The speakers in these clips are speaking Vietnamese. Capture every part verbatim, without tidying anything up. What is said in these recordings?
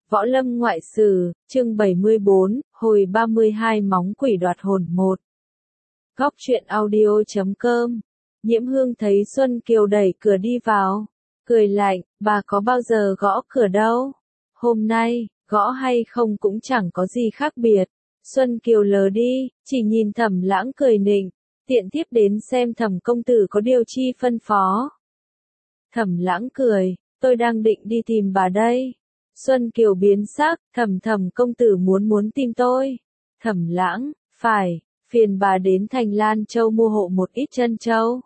Võ Lâm Ngoại Sử, chương bảy mươi bốn, hồi ba mươi hai móng quỷ đoạt hồn một. Góc truyện audio chấm com. Nhiễm Hương thấy Xuân Kiều đẩy cửa đi vào, cười lạnh, bà có bao giờ gõ cửa đâu. Hôm nay, gõ hay không cũng chẳng có gì khác biệt. Xuân Kiều lờ đi, chỉ nhìn Thẩm Lãng cười nịnh, tiện tiếp đến xem Thẩm công tử có điều chi phân phó. Thẩm Lãng cười, tôi đang định đi tìm bà đây. Xuân Kiều biến sắc, Thẩm Thẩm công tử muốn muốn tìm tôi. Thẩm Lãng, phải, phiền bà đến thành Lan Châu mua hộ một ít chân châu.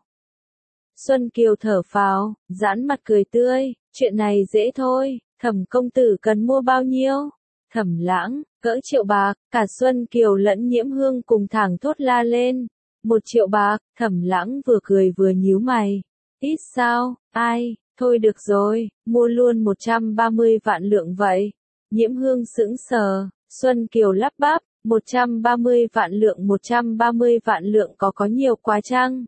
Xuân Kiều thở phào, giãn mặt cười tươi, chuyện này dễ thôi, Thẩm công tử cần mua bao nhiêu? Thẩm Lãng, cỡ triệu bạc, cả Xuân Kiều lẫn Nhiễm Hương cùng thẳng thốt la lên. Một triệu bạc, Thẩm Lãng vừa cười vừa nhíu mày. Ít sao, ai, thôi được rồi, mua luôn một trăm ba mươi vạn lượng vậy. Nhiễm Hương sững sờ, Xuân Kiều lắp bắp, một trăm ba mươi vạn lượng một trăm ba mươi vạn lượng có có nhiều quá chăng?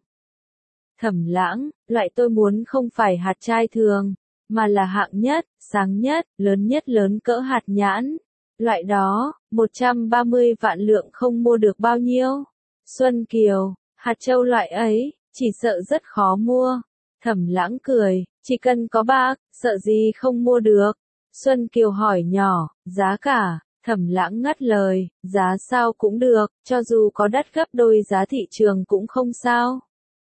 Thẩm Lãng, loại tôi muốn không phải hạt trai thường, mà là hạng nhất, sáng nhất, lớn nhất lớn cỡ hạt nhãn. Loại đó, một trăm ba mươi vạn lượng không mua được bao nhiêu. Xuân Kiều, hạt châu loại ấy, chỉ sợ rất khó mua. Thẩm Lãng cười, chỉ cần có bạc, sợ gì không mua được. Xuân Kiều hỏi nhỏ, giá cả, Thẩm Lãng ngắt lời, giá sao cũng được, cho dù có đắt gấp đôi giá thị trường cũng không sao.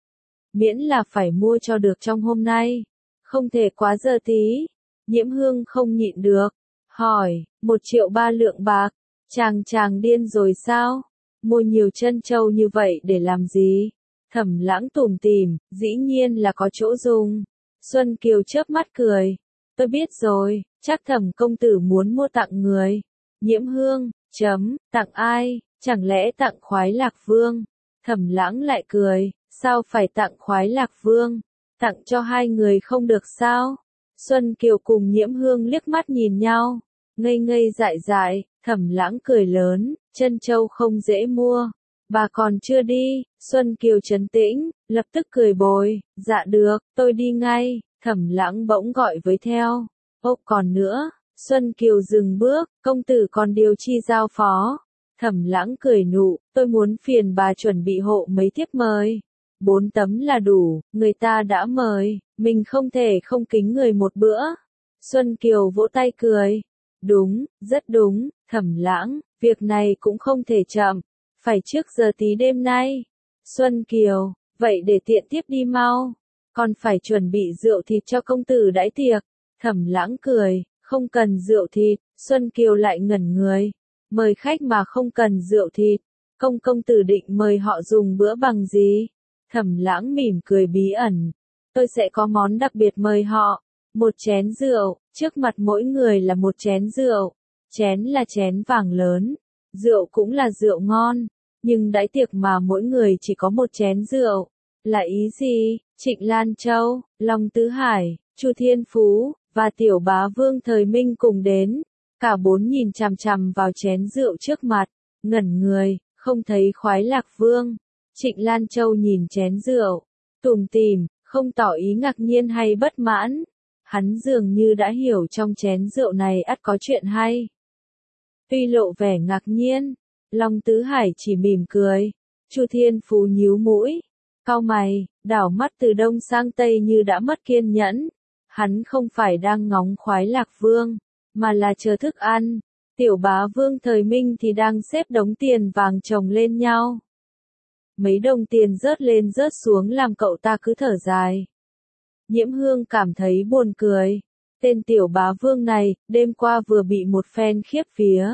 Miễn là phải mua cho được trong hôm nay, không thể quá giờ tí. Nhiễm Hương không nhịn được, hỏi, một triệu ba lượng bạc, chàng chàng điên rồi sao? Mua nhiều chân châu như vậy để làm gì? Thẩm Lãng tủm tỉm, dĩ nhiên là có chỗ dùng. Xuân Kiều chớp mắt cười, tôi biết rồi, chắc Thẩm công tử muốn mua tặng người. Nhiễm Hương, chấm, tặng ai, chẳng lẽ tặng Khoái Lạc Vương? Thẩm Lãng lại cười, sao phải tặng Khoái Lạc Vương? Tặng cho hai người không được sao? Xuân Kiều cùng Nhiễm Hương liếc mắt nhìn nhau, ngây ngây dại dại. Thẩm Lãng cười lớn, chân châu không dễ mua. Bà còn chưa đi. Xuân Kiều trấn tĩnh, lập tức cười bồi, dạ được, tôi đi ngay. Thẩm Lãng bỗng gọi với theo, ô còn nữa. Xuân Kiều dừng bước, công tử còn điều chi giao phó. Thẩm Lãng cười nụ, tôi muốn phiền bà chuẩn bị hộ mấy thiếp mời. Bốn tấm là đủ, người ta đã mời, mình không thể không kính người một bữa. Xuân Kiều vỗ tay cười, đúng, rất đúng, Thẩm Lãng, việc này cũng không thể chậm, phải trước giờ tí đêm nay. Xuân Kiều, vậy để tiện tiếp đi mau, còn phải chuẩn bị rượu thịt cho công tử đãi tiệc. Thẩm Lãng cười, không cần rượu thịt. Xuân Kiều lại ngẩn người, mời khách mà không cần rượu thịt, công công tử định mời họ dùng bữa bằng gì? Thẩm Lãng mỉm cười bí ẩn, tôi sẽ có món đặc biệt mời họ, một chén rượu, trước mặt mỗi người là một chén rượu, chén là chén vàng lớn, rượu cũng là rượu ngon, nhưng đãi tiệc mà mỗi người chỉ có một chén rượu, là ý gì? Trịnh Lan Châu, Long Tứ Hải, Chu Thiên Phú, và Tiểu Bá Vương Thời Minh cùng đến, cả bốn nhìn chằm chằm vào chén rượu trước mặt, ngẩn người, không thấy Khoái Lạc Vương. Trịnh Lan Châu nhìn chén rượu, tủm tỉm, không tỏ ý ngạc nhiên hay bất mãn. Hắn dường như đã hiểu trong chén rượu này ắt có chuyện hay. Tuy lộ vẻ ngạc nhiên, Long Tứ Hải chỉ mỉm cười. Chu Thiên Phú nhíu mũi, cau mày, đảo mắt từ đông sang tây như đã mất kiên nhẫn. Hắn không phải đang ngóng Khoái Lạc Vương, mà là chờ thức ăn. Tiểu Bá Vương Thời Minh thì đang xếp đống tiền vàng chồng lên nhau. Mấy đồng tiền rớt lên rớt xuống làm cậu ta cứ thở dài. Nhiễm Hương cảm thấy buồn cười. Tên Tiểu Bá Vương này, đêm qua vừa bị một phen khiếp vía.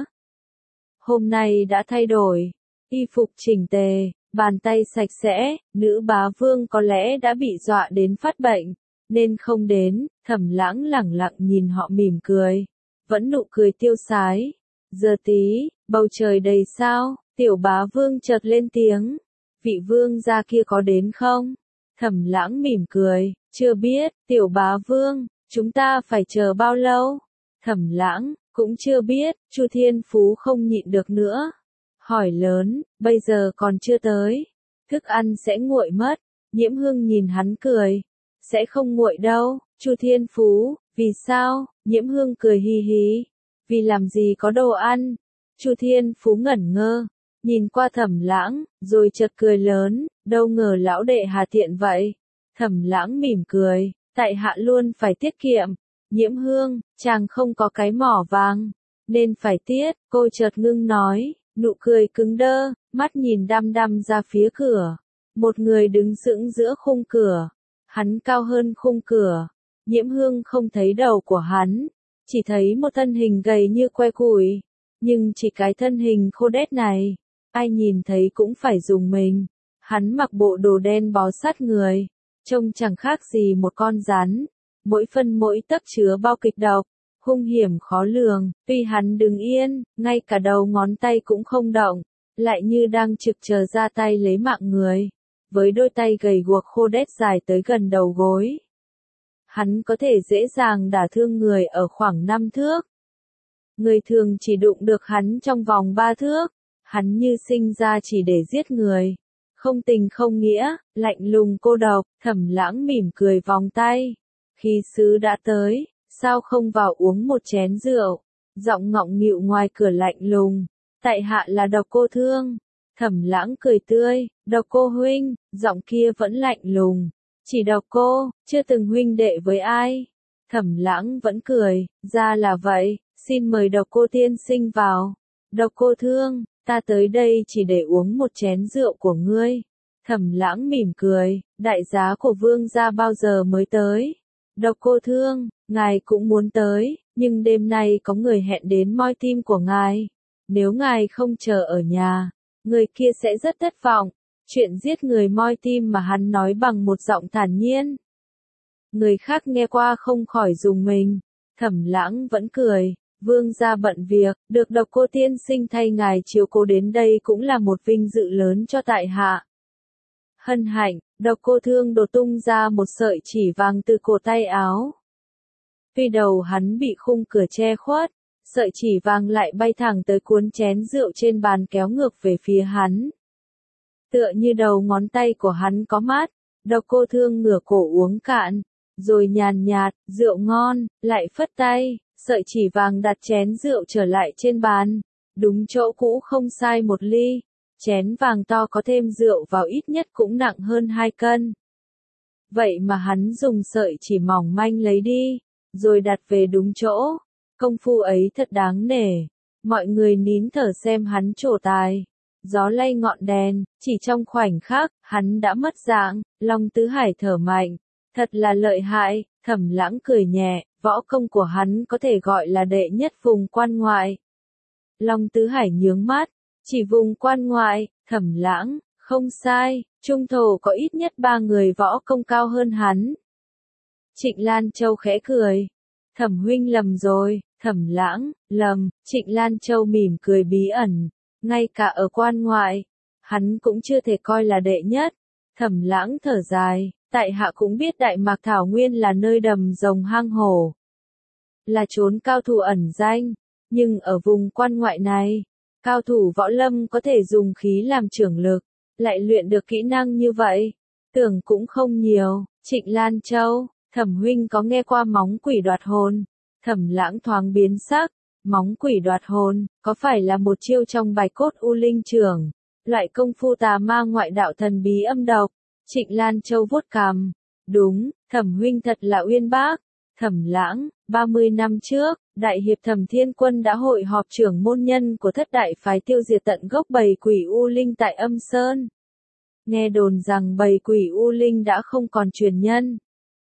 Hôm nay đã thay đổi, y phục chỉnh tề, bàn tay sạch sẽ, nữ bá vương có lẽ đã bị dọa đến phát bệnh, nên không đến. Thẩm Lãng lẳng lặng nhìn họ mỉm cười, vẫn nụ cười tiêu sái. Giờ tí, bầu trời đầy sao, Tiểu Bá Vương chợt lên tiếng. Vị vương gia kia có đến không? Thẩm Lãng mỉm cười, chưa biết. Tiểu Bá Vương, chúng ta phải chờ bao lâu? Thẩm Lãng, cũng chưa biết. Chu Thiên Phú không nhịn được nữa, hỏi lớn, bây giờ còn chưa tới, thức ăn sẽ nguội mất. Nhiễm Hương nhìn hắn cười, sẽ không nguội đâu. Chu Thiên Phú, vì sao? Nhiễm Hương cười hì hì, vì làm gì có đồ ăn. Chu Thiên Phú ngẩn ngơ, nhìn qua Thẩm Lãng, rồi chợt cười lớn, đâu ngờ lão đệ hà tiện vậy. Thẩm Lãng mỉm cười, tại hạ luôn phải tiết kiệm. Nhiễm Hương, chàng không có cái mỏ vàng, nên phải tiết, cô chợt ngưng nói, nụ cười cứng đơ, mắt nhìn đăm đăm ra phía cửa. Một người đứng sững giữa khung cửa, hắn cao hơn khung cửa. Nhiễm Hương không thấy đầu của hắn, chỉ thấy một thân hình gầy như que củi, nhưng chỉ cái thân hình khô đét này, ai nhìn thấy cũng phải dùng mình. Hắn mặc bộ đồ đen bó sát người, trông chẳng khác gì một con rắn, mỗi phân mỗi tấc chứa bao kịch độc, hung hiểm khó lường. Tuy hắn đứng yên, ngay cả đầu ngón tay cũng không động, lại như đang trực chờ ra tay lấy mạng người, với đôi tay gầy guộc khô đét dài tới gần đầu gối. Hắn có thể dễ dàng đả thương người ở khoảng năm thước. Người thường chỉ đụng được hắn trong vòng ba thước. Hắn như sinh ra chỉ để giết người. Không tình không nghĩa, lạnh lùng cô độc. Thẩm Lãng mỉm cười vòng tay. Khi sứ đã tới, sao không vào uống một chén rượu? Giọng ngọng nghịu ngoài cửa lạnh lùng. Tại hạ là Độc cô Thương. Thẩm Lãng cười tươi, Độc cô huynh, giọng kia vẫn lạnh lùng. Chỉ Độc cô, chưa từng huynh đệ với ai. Thẩm Lãng vẫn cười, ra là vậy, xin mời Độc cô tiên sinh vào. Độc cô Thương, ta tới đây chỉ để uống một chén rượu của ngươi. Thẩm Lãng mỉm cười, đại giá của vương gia bao giờ mới tới? Độc cô Thương, ngài cũng muốn tới, nhưng đêm nay có người hẹn đến moi tim của ngài. Nếu ngài không chờ ở nhà, người kia sẽ rất thất vọng. Chuyện giết người moi tim mà hắn nói bằng một giọng thản nhiên. Người khác nghe qua không khỏi rùng mình. Thẩm Lãng vẫn cười, vương gia bận việc, được Độc cô tiên sinh thay ngài chiếu cố đến đây cũng là một vinh dự lớn cho tại hạ. Hân hạnh, Độc cô Thương đột tung ra một sợi chỉ vàng từ cổ tay áo. Tuy đầu hắn bị khung cửa che khuất, sợi chỉ vàng lại bay thẳng tới cuốn chén rượu trên bàn kéo ngược về phía hắn. Tựa như đầu ngón tay của hắn có mát, Độc cô Thương ngửa cổ uống cạn, rồi nhàn nhạt, rượu ngon, lại phất tay, sợi chỉ vàng đặt chén rượu trở lại trên bàn, đúng chỗ cũ không sai một ly. Chén vàng to có thêm rượu vào ít nhất cũng nặng hơn hai cân. Vậy mà hắn dùng sợi chỉ mỏng manh lấy đi, rồi đặt về đúng chỗ. Công phu ấy thật đáng nể. Mọi người nín thở xem hắn trổ tài. Gió lay ngọn đèn, chỉ trong khoảnh khắc, hắn đã mất dạng. Long Tứ Hải thở mạnh. Thật là lợi hại. Thẩm Lãng cười nhẹ, võ công của hắn có thể gọi là đệ nhất vùng quan ngoại. Long Tứ Hải nhướng mắt. Chỉ vùng quan ngoại, Thẩm Lãng, không sai, trung thổ có ít nhất ba người võ công cao hơn hắn. Trịnh Lan Châu khẽ cười. Thẩm huynh lầm rồi. Thẩm Lãng, lầm. Trịnh Lan Châu mỉm cười bí ẩn. Ngay cả ở quan ngoại, hắn cũng chưa thể coi là đệ nhất. Thẩm Lãng thở dài, tại hạ cũng biết Đại Mạc Thảo Nguyên là nơi đầm rồng hang hổ, là chốn cao thủ ẩn danh, nhưng ở vùng quan ngoại này, cao thủ võ lâm có thể dùng khí làm trưởng lực, lại luyện được kỹ năng như vậy, tưởng cũng không nhiều. Trịnh Lan Châu, Thẩm huynh có nghe qua móng quỷ đoạt hồn? Thẩm Lãng thoáng biến sắc. Móng quỷ đoạt hồn, có phải là một chiêu trong bài cốt U Linh Trưởng, loại công phu tà ma ngoại đạo thần bí âm độc? Trịnh Lan Châu vuốt cằm. Đúng, Thẩm huynh thật là uyên bác. Thẩm Lãng, ba mươi năm trước, Đại hiệp Thẩm Thiên Quân đã hội họp trưởng môn nhân của thất đại phái tiêu diệt tận gốc bầy quỷ U Linh tại Âm Sơn. Nghe đồn rằng bầy quỷ U Linh đã không còn truyền nhân.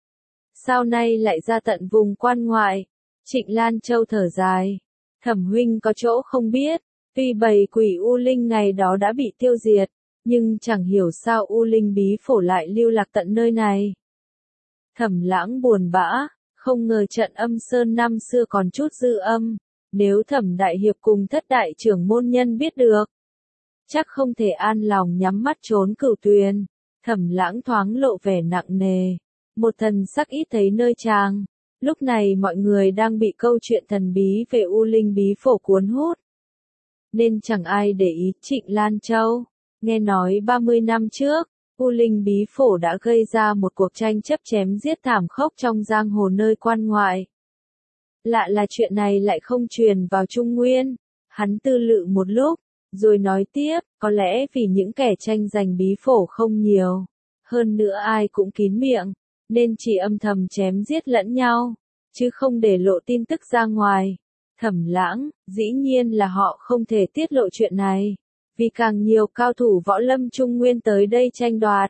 Sao nay lại ra tận vùng quan ngoại? Trịnh Lan Châu thở dài. Thẩm huynh có chỗ không biết, tuy bầy quỷ U Linh ngày đó đã bị tiêu diệt, nhưng chẳng hiểu sao U Linh bí phổ lại lưu lạc tận nơi này. Thẩm Lãng buồn bã, không ngờ trận Âm Sơn năm xưa còn chút dư âm, nếu Thẩm đại hiệp cùng thất đại trưởng môn nhân biết được, chắc không thể an lòng nhắm mắt trốn cửu tuyền. Thẩm Lãng thoáng lộ vẻ nặng nề, một thần sắc ít thấy nơi chàng. Lúc này mọi người đang bị câu chuyện thần bí về U Linh bí phổ cuốn hút, nên chẳng ai để ý. Trịnh Lan Châu, nghe nói ba mươi năm trước, U Linh bí phổ đã gây ra một cuộc tranh chấp chém giết thảm khốc trong giang hồ nơi quan ngoại. Lạ là chuyện này lại không truyền vào Trung Nguyên. Hắn tư lự một lúc, rồi nói tiếp, có lẽ vì những kẻ tranh giành bí phổ không nhiều. Hơn nữa ai cũng kín miệng, nên chỉ âm thầm chém giết lẫn nhau, chứ không để lộ tin tức ra ngoài. Thẩm Lãng, dĩ nhiên là họ không thể tiết lộ chuyện này, vì càng nhiều cao thủ võ lâm Trung Nguyên tới đây tranh đoạt,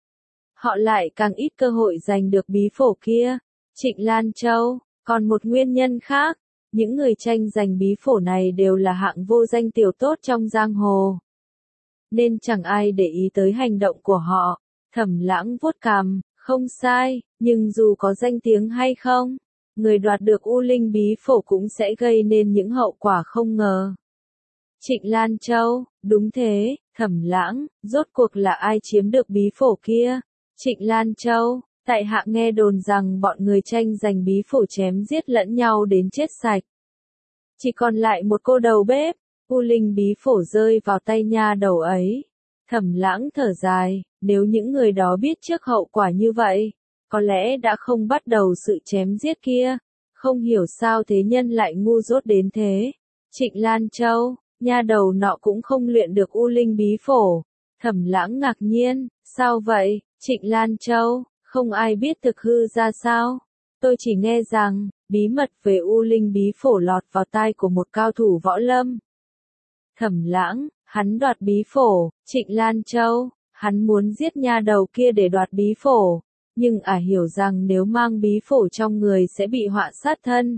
họ lại càng ít cơ hội giành được bí phổ kia. Trịnh Lan Châu, còn một nguyên nhân khác, những người tranh giành bí phổ này đều là hạng vô danh tiểu tốt trong giang hồ, nên chẳng ai để ý tới hành động của họ. Thẩm Lãng vuốt cằm, không sai, nhưng dù có danh tiếng hay không, người đoạt được U Linh bí phổ cũng sẽ gây nên những hậu quả không ngờ. Trịnh Lan Châu, đúng thế, Thẩm Lãng, rốt cuộc là ai chiếm được bí phổ kia? Trịnh Lan Châu, tại hạ nghe đồn rằng bọn người tranh giành bí phổ chém giết lẫn nhau đến chết sạch. Chỉ còn lại một cô đầu bếp, U Linh bí phổ rơi vào tay nha đầu ấy. Thẩm Lãng thở dài, nếu những người đó biết trước hậu quả như vậy, có lẽ đã không bắt đầu sự chém giết kia. Không hiểu sao thế nhân lại ngu dốt đến thế. Trịnh Lan Châu, nha đầu nọ cũng không luyện được U Linh bí phổ. Thẩm Lãng ngạc nhiên, sao vậy? Trịnh Lan Châu, không ai biết thực hư ra sao. Tôi chỉ nghe rằng, bí mật về U Linh bí phổ lọt vào tai của một cao thủ võ lâm. Thẩm Lãng, hắn đoạt bí phổ. Trịnh Lan Châu, hắn muốn giết nha đầu kia để đoạt bí phổ, nhưng ả hiểu rằng nếu mang bí phổ trong người sẽ bị họa sát thân,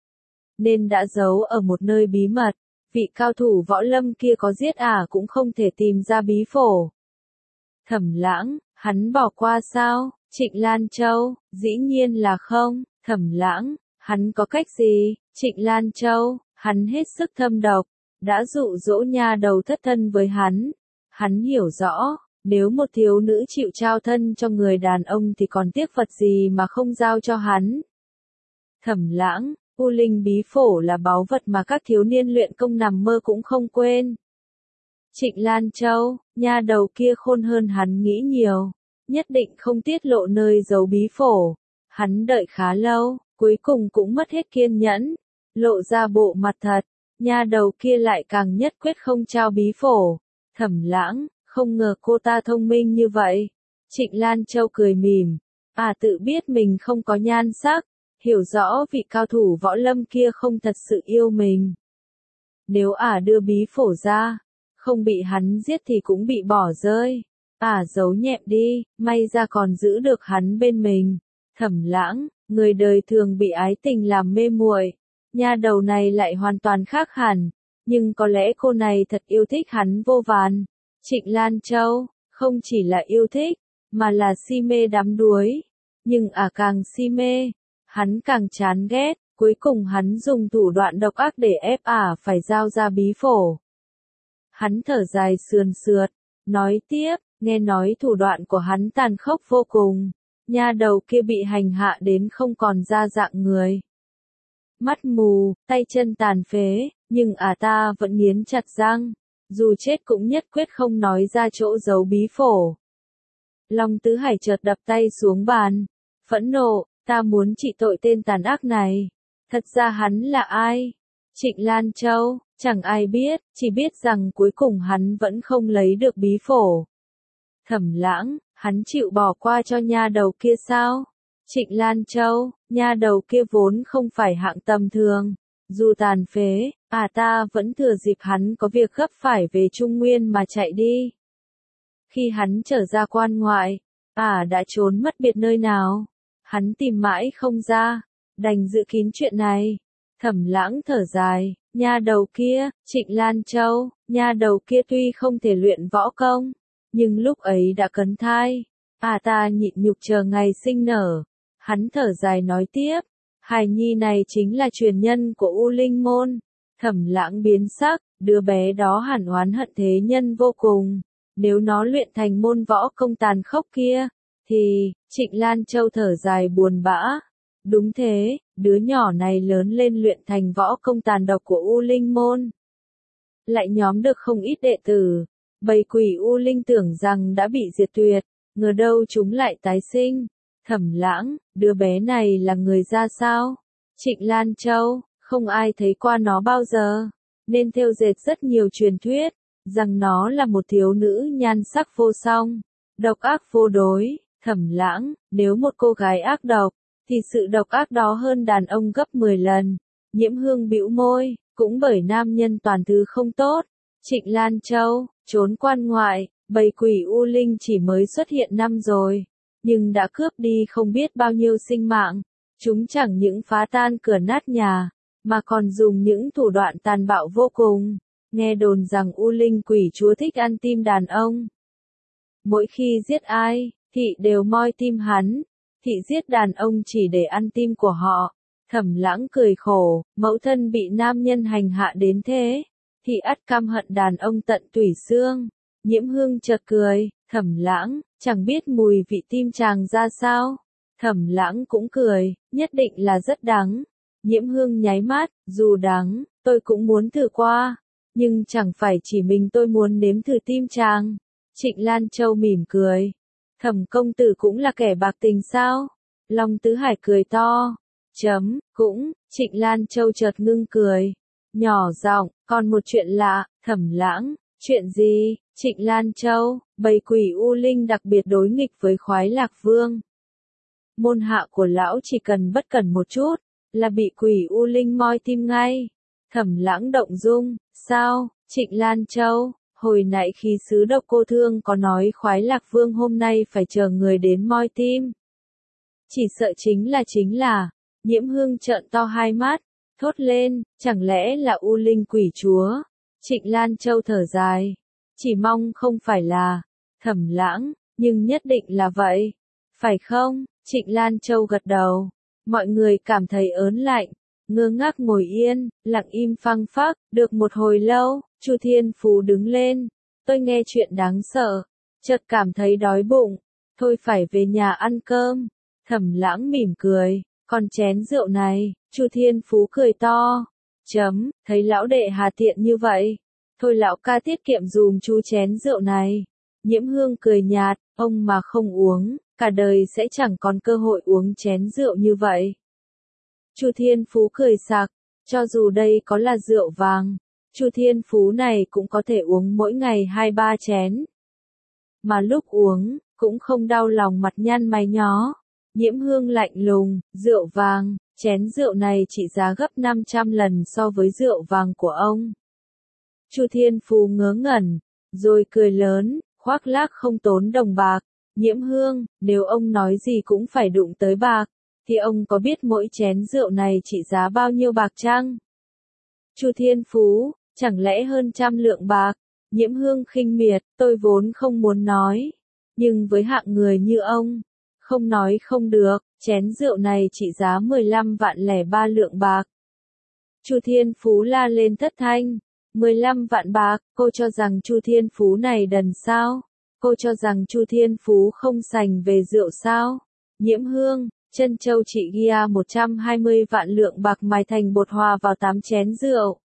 nên đã giấu ở một nơi bí mật. Vị cao thủ võ lâm kia có giết ả cũng không thể tìm ra bí phổ. Thẩm Lãng, hắn bỏ qua sao? Trịnh Lan Châu, dĩ nhiên là không. Thẩm Lãng, hắn có cách gì? Trịnh Lan Châu, hắn hết sức thâm độc, đã dụ dỗ nha đầu thất thân với hắn. Hắn hiểu rõ, nếu một thiếu nữ chịu trao thân cho người đàn ông thì còn tiếc vật gì mà không giao cho hắn. Thẩm Lãng, U Linh bí phổ là báu vật mà các thiếu niên luyện công nằm mơ cũng không quên. Trịnh Lan Châu, nha đầu kia khôn hơn hắn nghĩ nhiều, nhất định không tiết lộ nơi giấu bí phổ. Hắn đợi khá lâu, cuối cùng cũng mất hết kiên nhẫn, lộ ra bộ mặt thật. Nha đầu kia lại càng nhất quyết không trao bí phổ. Thẩm Lãng, không ngờ cô ta thông minh như vậy. Trịnh Lan Châu cười mỉm, à tự biết mình không có nhan sắc, hiểu rõ vị cao thủ võ lâm kia không thật sự yêu mình. Nếu ả đưa bí phổ ra, không bị hắn giết thì cũng bị bỏ rơi. Ả giấu nhẹm đi, may ra còn giữ được hắn bên mình. Thẩm Lãng, người đời thường bị ái tình làm mê muội, nha đầu này lại hoàn toàn khác hẳn, nhưng có lẽ cô này thật yêu thích hắn vô vàn. Trịnh Lan Châu, không chỉ là yêu thích, mà là si mê đắm đuối. Nhưng ả càng si mê, hắn càng chán ghét, cuối cùng hắn dùng thủ đoạn độc ác để ép ả phải giao ra bí phổ. Hắn thở dài sườn sượt, nói tiếp, nghe nói thủ đoạn của hắn tàn khốc vô cùng, nha đầu kia bị hành hạ đến không còn ra dạng người. Mắt mù, tay chân tàn phế, nhưng ả ta vẫn nghiến chặt răng, dù chết cũng nhất quyết không nói ra chỗ giấu bí phổ. Long Tứ Hải chợt đập tay xuống bàn, phẫn nộ, ta muốn trị tội tên tàn ác này. Thật ra hắn là ai? Trịnh Lan Châu, chẳng ai biết, chỉ biết rằng cuối cùng hắn vẫn không lấy được bí phổ. Thẩm Lãng, hắn chịu bỏ qua cho nha đầu kia sao? Trịnh Lan Châu, nha đầu kia vốn không phải hạng tầm thường, dù tàn phế, à ta vẫn thừa dịp hắn có việc gấp phải về Trung Nguyên mà chạy đi. Khi hắn trở ra quan ngoại, à đã trốn mất biệt nơi nào, hắn tìm mãi không ra, đành giữ kín chuyện này. Thẩm Lãng thở dài, nha đầu kia, Trịnh Lan Châu, nha đầu kia tuy không thể luyện võ công, nhưng lúc ấy đã cấn thai, à ta nhịn nhục chờ ngày sinh nở. Hắn thở dài nói tiếp, hài nhi này chính là truyền nhân của U Linh môn. Thẩm Lãng biến sắc, đứa bé đó hẳn oán hận thế nhân vô cùng, nếu nó luyện thành môn võ công tàn khốc kia, thì, Trịnh Lan Châu thở dài buồn bã. Đúng thế, đứa nhỏ này lớn lên luyện thành võ công tàn độc của U Linh môn, lại nhóm được không ít đệ tử. Bầy quỷ U Linh tưởng rằng đã bị diệt tuyệt, ngờ đâu chúng lại tái sinh. Thẩm Lãng, đứa bé này là người ra sao? Trịnh Lan Châu, không ai thấy qua nó bao giờ, nên thêu dệt rất nhiều truyền thuyết, rằng nó là một thiếu nữ nhan sắc vô song, độc ác vô đối. Thẩm Lãng, nếu một cô gái ác độc, thì sự độc ác đó hơn đàn ông gấp mười lần. Nhiễm Hương bĩu môi, cũng bởi nam nhân toàn thứ không tốt. Trịnh Lan Châu, trốn quan ngoại, bầy quỷ U Linh chỉ mới xuất hiện năm rồi, nhưng đã cướp đi không biết bao nhiêu sinh mạng. Chúng chẳng những phá tan cửa nát nhà, mà còn dùng những thủ đoạn tàn bạo vô cùng. Nghe đồn rằng U Linh quỷ chúa thích ăn tim đàn ông. Mỗi khi giết ai, thị đều moi tim hắn. Thị giết đàn ông chỉ để ăn tim của họ. Thẩm Lãng cười khổ, mẫu thân bị nam nhân hành hạ đến thế, thị ắt căm hận đàn ông tận tủy xương. Nhiễm Hương chợt cười, Thẩm Lãng, chẳng biết mùi vị tim chàng ra sao. Thẩm Lãng cũng cười, nhất định là rất đắng. Nhiễm Hương nháy mắt, dù đắng, tôi cũng muốn thử qua, nhưng chẳng phải chỉ mình tôi muốn nếm thử tim chàng. Trịnh Lan Châu mỉm cười, Thẩm công tử cũng là kẻ bạc tình sao? Long Tứ Hải cười to, chấm, cũng, Trịnh Lan Châu chợt ngưng cười, nhỏ giọng, còn một chuyện lạ. Thẩm Lãng, chuyện gì? Trịnh Lan Châu, bầy quỷ U Linh đặc biệt đối nghịch với Khoái Lạc Vương. Môn hạ của lão chỉ cần bất cẩn một chút, là bị quỷ U Linh moi tim ngay. Thẩm Lãng động dung, sao? Trịnh Lan Châu, hồi nãy khi sứ độc cô thương có nói Khoái Lạc Vương hôm nay phải chờ người đến moi tim. Chỉ sợ chính là chính là, Nhiễm Hương trợn to hai mắt, thốt lên, chẳng lẽ là U Linh quỷ chúa? Trịnh Lan Châu thở dài, chỉ mong không phải là. Thẩm Lãng, nhưng nhất định là vậy, phải không? Trịnh Lan Châu gật đầu, mọi người cảm thấy ớn lạnh, ngơ ngác ngồi yên, lặng im phăng phắc. Được một hồi lâu, Chu Thiên Phú đứng lên, tôi nghe chuyện đáng sợ, chợt cảm thấy đói bụng, thôi phải về nhà ăn cơm. Thẩm Lãng mỉm cười, còn chén rượu này. Chu Thiên Phú cười to, chấm, thấy lão đệ hà tiện như vậy, thôi lão ca tiết kiệm dùm chú chén rượu này. Nhiễm Hương cười nhạt, ông mà không uống, cả đời sẽ chẳng còn cơ hội uống chén rượu như vậy. Chu Thiên Phú cười sặc, cho dù đây có là rượu vàng, Chu Thiên Phú này cũng có thể uống mỗi ngày hai ba chén. Mà lúc uống, cũng không đau lòng mặt nhăn mày nhó. Nhiễm Hương lạnh lùng, rượu vàng, chén rượu này trị giá gấp năm trăm lần so với rượu vàng của ông. Chu Thiên Phú ngớ ngẩn, rồi cười lớn, khoác lác không tốn đồng bạc. Nhiễm Hương, nếu ông nói gì cũng phải đụng tới bạc, thì ông có biết mỗi chén rượu này trị giá bao nhiêu bạc chăng? Chu Thiên Phú, chẳng lẽ hơn trăm lượng bạc? Nhiễm Hương khinh miệt, tôi vốn không muốn nói, nhưng với hạng người như ông, không nói không được. Chén rượu này trị giá mười lăm vạn lẻ ba lượng bạc. Chu Thiên Phú la lên thất thanh, mười lăm vạn bạc, cô cho rằng Chu Thiên Phú này đần sao? Cô cho rằng Chu Thiên Phú không sành về rượu sao? Nhiễm Hương, Trân Châu chị Gia một trăm hai mươi vạn lượng bạc mài thành bột hòa vào tám chén rượu.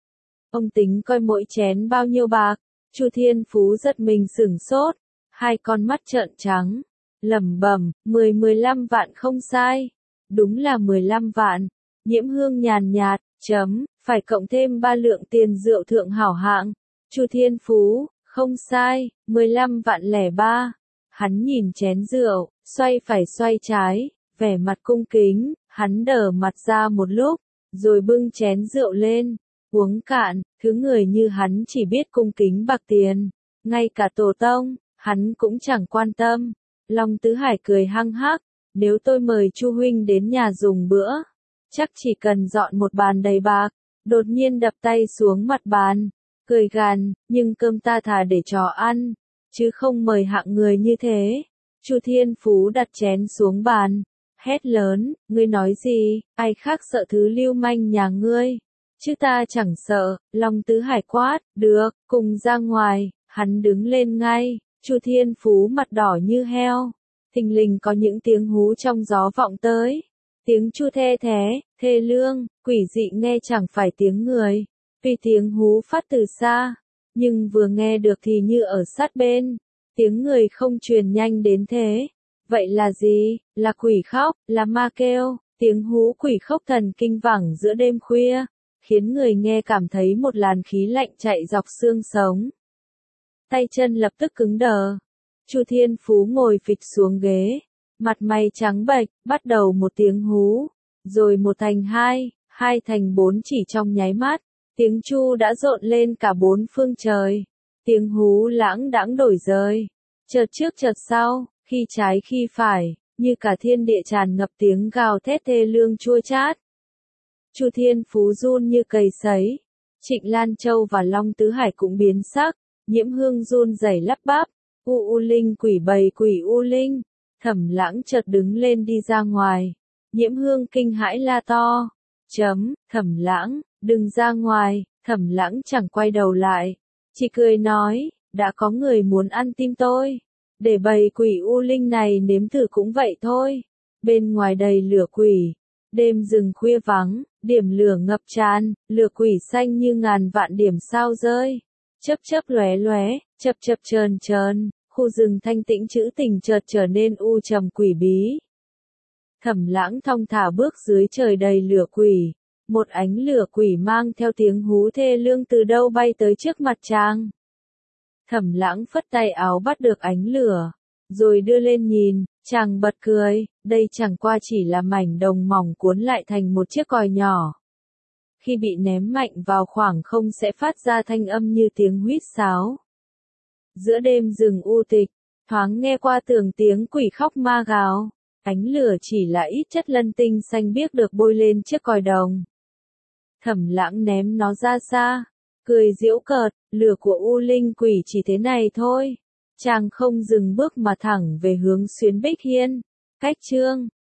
Ông tính coi mỗi chén bao nhiêu bạc? Chu Thiên Phú giật mình sửng sốt, hai con mắt trợn trắng, lẩm bẩm, mười mười lăm vạn không sai, đúng là mười lăm vạn. Nhiễm Hương nhàn nhạt, chấm, phải cộng thêm ba lượng tiền rượu thượng hảo hạng. Chu Thiên Phú, không sai, mười lăm vạn lẻ ba. Hắn nhìn chén rượu, xoay phải xoay trái, vẻ mặt cung kính, hắn đờ mặt ra một lúc, rồi bưng chén rượu lên, uống cạn. Thứ người như hắn chỉ biết cung kính bạc tiền, ngay cả tổ tông, hắn cũng chẳng quan tâm. Long Tứ Hải cười hăng hắc, nếu tôi mời Chu huynh đến nhà dùng bữa, chắc chỉ cần dọn một bàn đầy bạc. Đột nhiên đập tay xuống mặt bàn, cười gằn, nhưng cơm ta thà để chó ăn, chứ không mời hạng người như thế. Chu Thiên Phú đặt chén xuống bàn, hét lớn, ngươi nói gì? Ai khác sợ thứ lưu manh nhà ngươi, chứ ta chẳng sợ. Long Tứ Hải quát, được, cùng ra ngoài. Hắn đứng lên ngay. Chu Thiên Phú mặt đỏ như heo, thình lình có những tiếng hú trong gió vọng tới. Tiếng chu the thế, thê lương, quỷ dị nghe chẳng phải tiếng người, vì tiếng hú phát từ xa, nhưng vừa nghe được thì như ở sát bên. Tiếng người không truyền nhanh đến thế. Vậy là gì? Là quỷ khóc, là ma kêu. Tiếng hú quỷ khóc thần kinh vẳng giữa đêm khuya, khiến người nghe cảm thấy một làn khí lạnh chạy dọc xương sống. Tay chân lập tức cứng đờ. Chu Thiên Phú ngồi phịch xuống ghế, mặt mày trắng bệch, bắt đầu một tiếng hú, rồi một thành hai, hai thành bốn chỉ trong nháy mắt, tiếng chu đã rộn lên cả bốn phương trời. Tiếng hú lãng đãng đổi rời, chợt trước chợt sau, khi trái khi phải, như cả thiên địa tràn ngập tiếng gào thét thê lương chua chát. Chu Thiên Phú run như cầy sấy, Trịnh Lan Châu và Long Tứ Hải cũng biến sắc, Nhiễm Hương run rẩy lắp bắp, u u linh quỷ bầy quỷ u linh. Thẩm Lãng chợt đứng lên đi ra ngoài, Nhiễm Hương kinh hãi la to, chấm, Thẩm Lãng, đừng ra ngoài. Thẩm Lãng chẳng quay đầu lại, chỉ cười nói, đã có người muốn ăn tim tôi, để bầy quỷ u linh này nếm thử cũng vậy thôi. Bên ngoài đầy lửa quỷ, đêm rừng khuya vắng, điểm lửa ngập tràn, lửa quỷ xanh như ngàn vạn điểm sao rơi, chớp chớp lóe lóe, chập chập chờn chờn, khu rừng thanh tĩnh trữ tình chợt trở nên u trầm quỷ bí. Thẩm Lãng thong thả bước dưới trời đầy lửa quỷ, một ánh lửa quỷ mang theo tiếng hú thê lương từ đâu bay tới trước mặt chàng. Thẩm Lãng phất tay áo bắt được ánh lửa, rồi đưa lên nhìn, chàng bật cười, đây chẳng qua chỉ là mảnh đồng mỏng cuốn lại thành một chiếc còi nhỏ. Khi bị ném mạnh vào khoảng không sẽ phát ra thanh âm như tiếng huýt sáo. Giữa đêm rừng u tịch, thoáng nghe qua tường tiếng quỷ khóc ma gào, ánh lửa chỉ là ít chất lân tinh xanh biếc được bôi lên chiếc còi đồng. Thẩm Lãng ném nó ra xa, cười giễu cợt, lửa của u linh quỷ chỉ thế này thôi. Chàng không dừng bước mà thẳng về hướng Xuyến Bích Hiên. Cách chương